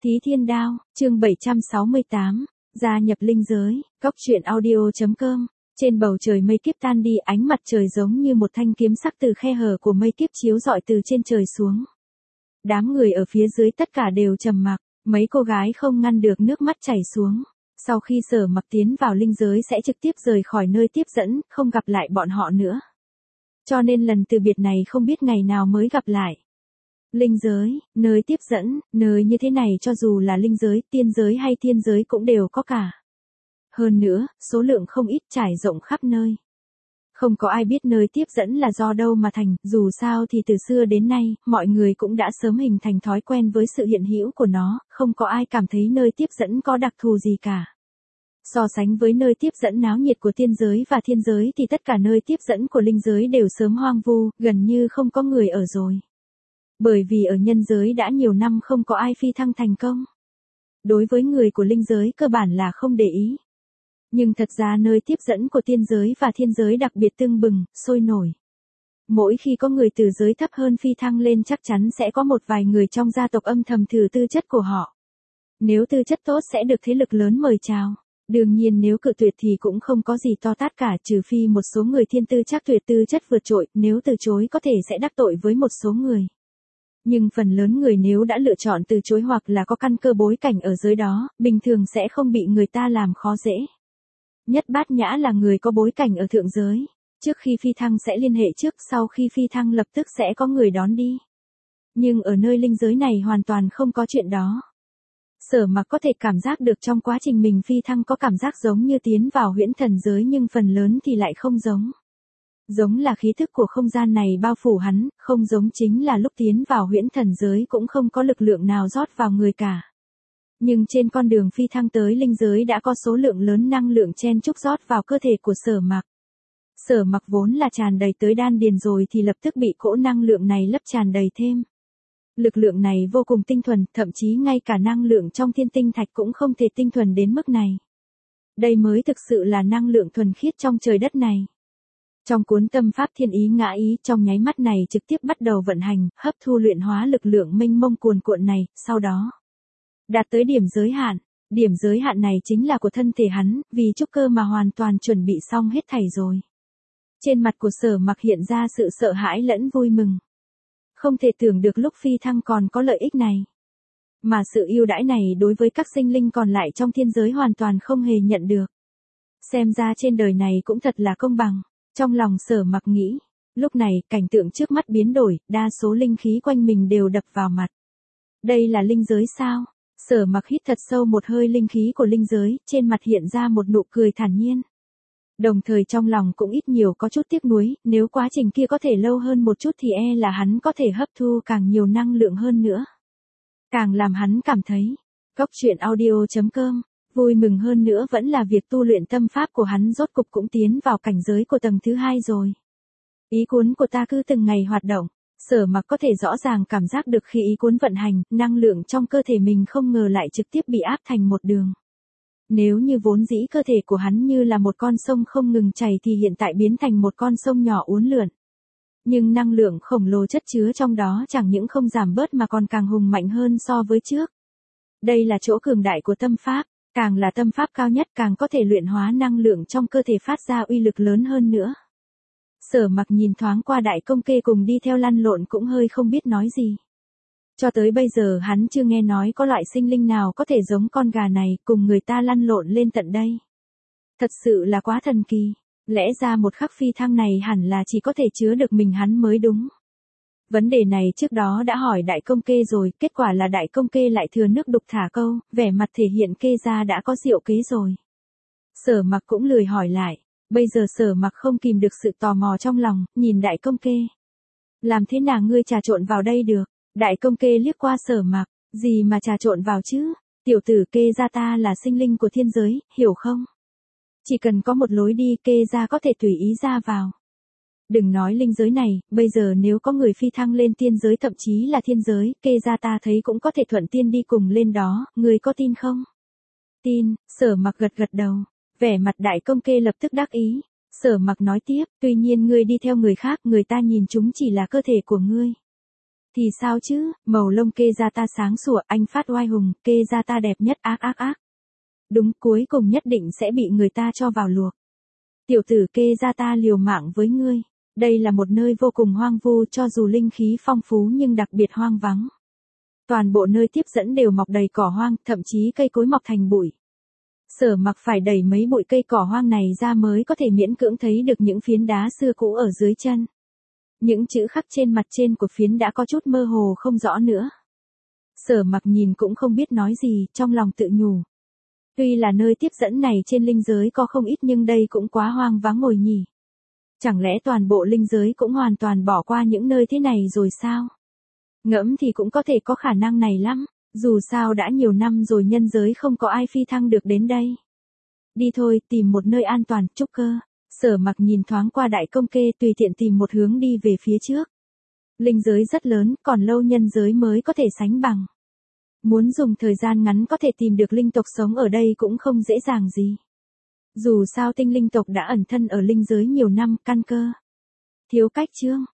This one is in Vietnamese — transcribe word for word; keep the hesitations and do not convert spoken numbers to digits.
Thí Thiên Đao, chương bảy trăm sáu mươi tám, gia nhập linh giới, góc truyện audio chấm com. Trên bầu trời mây kiếp tan đi, ánh mặt trời giống như một thanh kiếm sắc từ khe hở của mây kiếp chiếu rọi từ trên trời xuống. Đám người ở phía dưới tất cả đều trầm mặc, mấy cô gái không ngăn được nước mắt chảy xuống. Sau khi Sở Mặc tiến vào linh giới sẽ trực tiếp rời khỏi nơi tiếp dẫn, không gặp lại bọn họ nữa. Cho nên lần từ biệt này không biết ngày nào mới gặp lại. Linh giới, nơi tiếp dẫn, nơi như thế này cho dù là linh giới, tiên giới hay thiên giới cũng đều có cả. Hơn nữa, số lượng không ít trải rộng khắp nơi. Không có ai biết nơi tiếp dẫn là do đâu mà thành, dù sao thì từ xưa đến nay, mọi người cũng đã sớm hình thành thói quen với sự hiện hữu của nó, không có ai cảm thấy nơi tiếp dẫn có đặc thù gì cả. So sánh với nơi tiếp dẫn náo nhiệt của tiên giới và thiên giới thì tất cả nơi tiếp dẫn của linh giới đều sớm hoang vu, gần như không có người ở rồi. Bởi vì ở nhân giới đã nhiều năm không có ai phi thăng thành công. Đối với người của linh giới cơ bản là không để ý. Nhưng thật ra nơi tiếp dẫn của tiên giới và thiên giới đặc biệt tưng bừng, sôi nổi. Mỗi khi có người từ giới thấp hơn phi thăng lên chắc chắn sẽ có một vài người trong gia tộc âm thầm thử tư chất của họ. Nếu tư chất tốt sẽ được thế lực lớn mời chào. Đương nhiên nếu cự tuyệt thì cũng không có gì to tát cả, trừ phi một số người thiên tư chắc tuyệt tư chất vượt trội, nếu từ chối có thể sẽ đắc tội với một số người. Nhưng phần lớn người nếu đã lựa chọn từ chối hoặc là có căn cơ bối cảnh ở giới đó, bình thường sẽ không bị người ta làm khó dễ. Nhất Bát Nhã là người có bối cảnh ở thượng giới. Trước khi phi thăng sẽ liên hệ trước, sau khi phi thăng lập tức sẽ có người đón đi. Nhưng ở nơi linh giới này hoàn toàn không có chuyện đó. Sở Mặc có thể cảm giác được trong quá trình mình phi thăng có cảm giác giống như tiến vào huyễn thần giới nhưng phần lớn thì lại không giống. Giống là khí thức của không gian này bao phủ hắn, không giống chính là lúc tiến vào huyễn thần giới cũng không có lực lượng nào rót vào người cả. Nhưng trên con đường phi thăng tới linh giới đã có số lượng lớn năng lượng chen chúc rót vào cơ thể của Sở Mặc. Sở Mặc vốn là tràn đầy tới đan điền rồi thì lập tức bị cỗ năng lượng này lấp tràn đầy thêm. Lực lượng này vô cùng tinh thuần, thậm chí ngay cả năng lượng trong thiên tinh thạch cũng không thể tinh thuần đến mức này. Đây mới thực sự là năng lượng thuần khiết trong trời đất này. Trong cuốn Tâm Pháp Thiên Ý Ngã Ý trong nháy mắt này trực tiếp bắt đầu vận hành, hấp thu luyện hóa lực lượng mênh mông cuồn cuộn này, sau đó đạt tới điểm giới hạn. Điểm giới hạn này chính là của thân thể hắn, vì trúc cơ mà hoàn toàn chuẩn bị xong hết thảy rồi. Trên mặt của Sở Mặc hiện ra sự sợ hãi lẫn vui mừng. Không thể tưởng được lúc phi thăng còn có lợi ích này. Mà sự ưu đãi này đối với các sinh linh còn lại trong thiên giới hoàn toàn không hề nhận được. Xem ra trên đời này cũng thật là công bằng. Trong lòng Sở Mặc nghĩ, lúc này cảnh tượng trước mắt biến đổi, đa số linh khí quanh mình đều đập vào mặt. Đây là linh giới sao? Sở Mặc hít thật sâu một hơi linh khí của linh giới, trên mặt hiện ra một nụ cười thản nhiên. Đồng thời trong lòng cũng ít nhiều có chút tiếc nuối, nếu quá trình kia có thể lâu hơn một chút thì e là hắn có thể hấp thu càng nhiều năng lượng hơn nữa. Càng làm hắn cảm thấy, góc truyện audio chấm com, vui mừng hơn nữa vẫn là việc tu luyện tâm pháp của hắn rốt cục cũng tiến vào cảnh giới của tầng thứ hai rồi. Ý cuốn của ta cứ từng ngày hoạt động, Sở Mặc có thể rõ ràng cảm giác được khi ý cuốn vận hành, năng lượng trong cơ thể mình không ngờ lại trực tiếp bị áp thành một đường. Nếu như vốn dĩ cơ thể của hắn như là một con sông không ngừng chảy thì hiện tại biến thành một con sông nhỏ uốn lượn. Nhưng năng lượng khổng lồ chất chứa trong đó chẳng những không giảm bớt mà còn càng hùng mạnh hơn so với trước. Đây là chỗ cường đại của tâm pháp, càng là tâm pháp cao nhất càng có thể luyện hóa năng lượng trong cơ thể phát ra uy lực lớn hơn nữa. Sở Mặc nhìn thoáng qua đại công kê cùng đi theo lăn lộn cũng hơi không biết nói gì. Cho tới bây giờ hắn chưa nghe nói có loại sinh linh nào có thể giống con gà này cùng người ta lăn lộn lên tận đây. Thật sự là quá thần kỳ, lẽ ra một khắc phi thăng này hẳn là chỉ có thể chứa được mình hắn mới đúng. Vấn đề này trước đó đã hỏi đại công kê rồi, kết quả là đại công kê lại thừa nước đục thả câu, vẻ mặt thể hiện kê ra đã có diệu kế rồi. Sở Mặc cũng lười hỏi lại, bây giờ Sở Mặc không kìm được sự tò mò trong lòng, nhìn đại công kê. Làm thế nào ngươi trà trộn vào đây được? Đại công kê liếc qua Sở Mặc, gì mà trà trộn vào chứ? Tiểu tử kê ra ta là sinh linh của thiên giới, hiểu không? Chỉ cần có một lối đi kê ra có thể tùy ý ra vào. Đừng nói linh giới này, bây giờ nếu có người phi thăng lên tiên giới thậm chí là thiên giới, kê ra ta thấy cũng có thể thuận tiên đi cùng lên đó, ngươi có tin không? Tin, Sở Mặc gật gật đầu, vẻ mặt đại công kê lập tức đắc ý. Sở Mặc nói tiếp, tuy nhiên ngươi đi theo người khác, người ta nhìn chúng chỉ là cơ thể của ngươi. Thì sao chứ, màu lông kê ra ta sáng sủa, anh phát oai hùng, kê ra ta đẹp nhất, ác ác ác. Đúng, cuối cùng nhất định sẽ bị người ta cho vào luộc. Tiểu tử kê ra ta liều mạng với ngươi. Đây là một nơi vô cùng hoang vu, cho dù linh khí phong phú nhưng đặc biệt hoang vắng. Toàn bộ nơi tiếp dẫn đều mọc đầy cỏ hoang, thậm chí cây cối mọc thành bụi. Sở Mặc phải đẩy mấy bụi cây cỏ hoang này ra mới có thể miễn cưỡng thấy được những phiến đá xưa cũ ở dưới chân. Những chữ khắc trên mặt trên của phiến đã có chút mơ hồ không rõ nữa. Sở Mặc nhìn cũng không biết nói gì, trong lòng tự nhủ. Tuy là nơi tiếp dẫn này trên linh giới có không ít nhưng đây cũng quá hoang vắng ngồi nhỉ. Chẳng lẽ toàn bộ linh giới cũng hoàn toàn bỏ qua những nơi thế này rồi sao? Ngẫm thì cũng có thể có khả năng này lắm, dù sao đã nhiều năm rồi nhân giới không có ai phi thăng được đến đây. Đi thôi, tìm một nơi an toàn, Trúc Cơ. Sở Mặc nhìn thoáng qua đại công kê, tùy tiện tìm một hướng đi về phía trước. Linh giới rất lớn, còn lâu nhân giới mới có thể sánh bằng. Muốn dùng thời gian ngắn có thể tìm được linh tộc sống ở đây cũng không dễ dàng gì. Dù sao tinh linh tộc đã ẩn thân ở linh giới nhiều năm, căn cơ thiếu cách chương.